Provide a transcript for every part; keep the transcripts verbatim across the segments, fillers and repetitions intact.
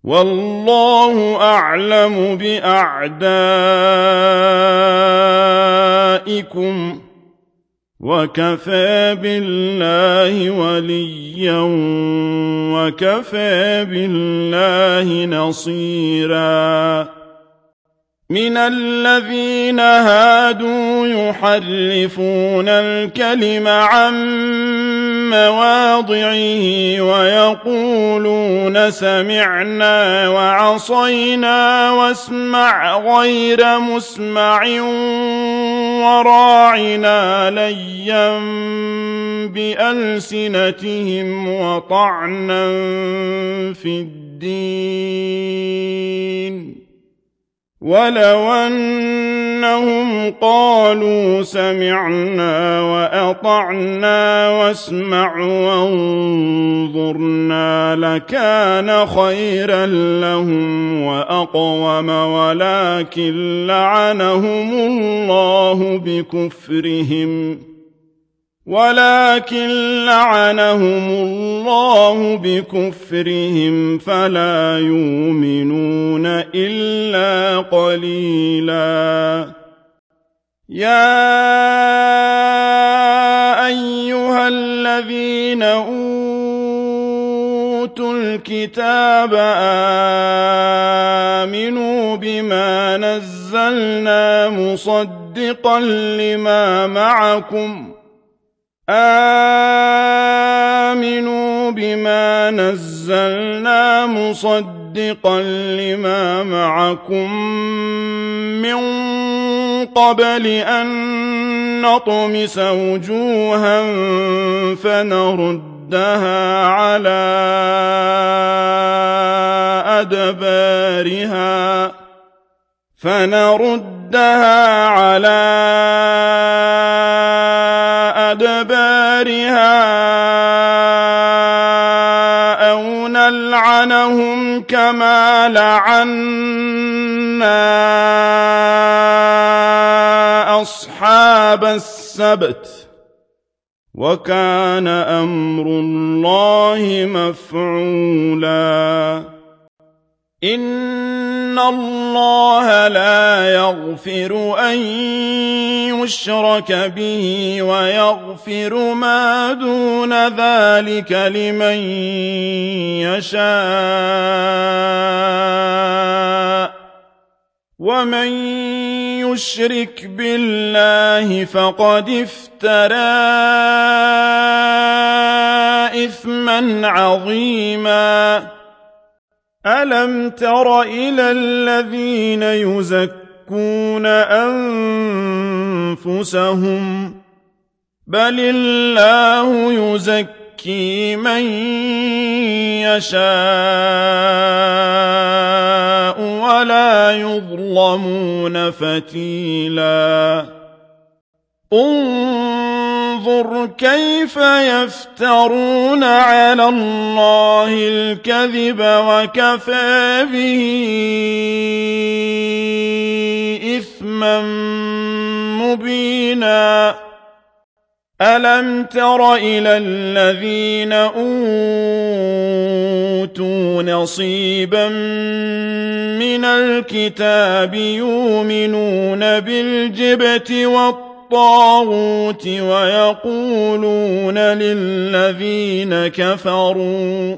والله أعلم بأعدائكم وكفى بالله وليا وكفى بالله نصيرا من الذين هادوا يحرفون الكلم عن مواضعه ويقولون سمعنا وعصينا واسمع غير مسمع وراعنا ليا بألسنتهم وطعنا في الدين ولو أنهم قالوا سمعنا وأطعنا واسمع وانظرنا لكان خيرا لهم وأقوم ولكن لعنهم الله بكفرهم ولكن لعنهم الله بكفرهم فلا يؤمنون إلا قليلا يا أيها الذين أوتوا الكتاب آمنوا بما نزلنا مصدقا لما معكم آمنوا بما نزلنا مصدقا لما معكم من قبل أن نطمس وجوها فنردها على أدبارها فنردها على أدبارها أو نلعنهم كما لعنا أصحاب السبت وكان أمر الله مفعولا إن الله لا يغفر أن يشرك به ويغفر ما دون ذلك لمن يشاء ومن يشرك بالله فقد افترى إثما عظيما ألم تر إلى الذين يزكون أنفسهم بل الله يزكي من يشاء ولا يظلمون فتيلا انظر كيف يفترون على الله الكذب وكفى به إثما مبينا ألم تر إلى الذين أوتوا نصيبا من الكتاب يؤمنون بالجبت والطاغوت ويقولون للذين كفروا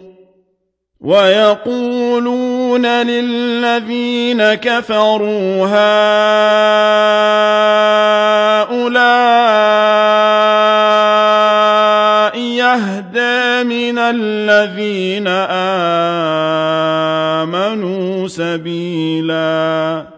ويقولون للذين كفروا هؤلاء يهدى من الذين آمنوا سبيلا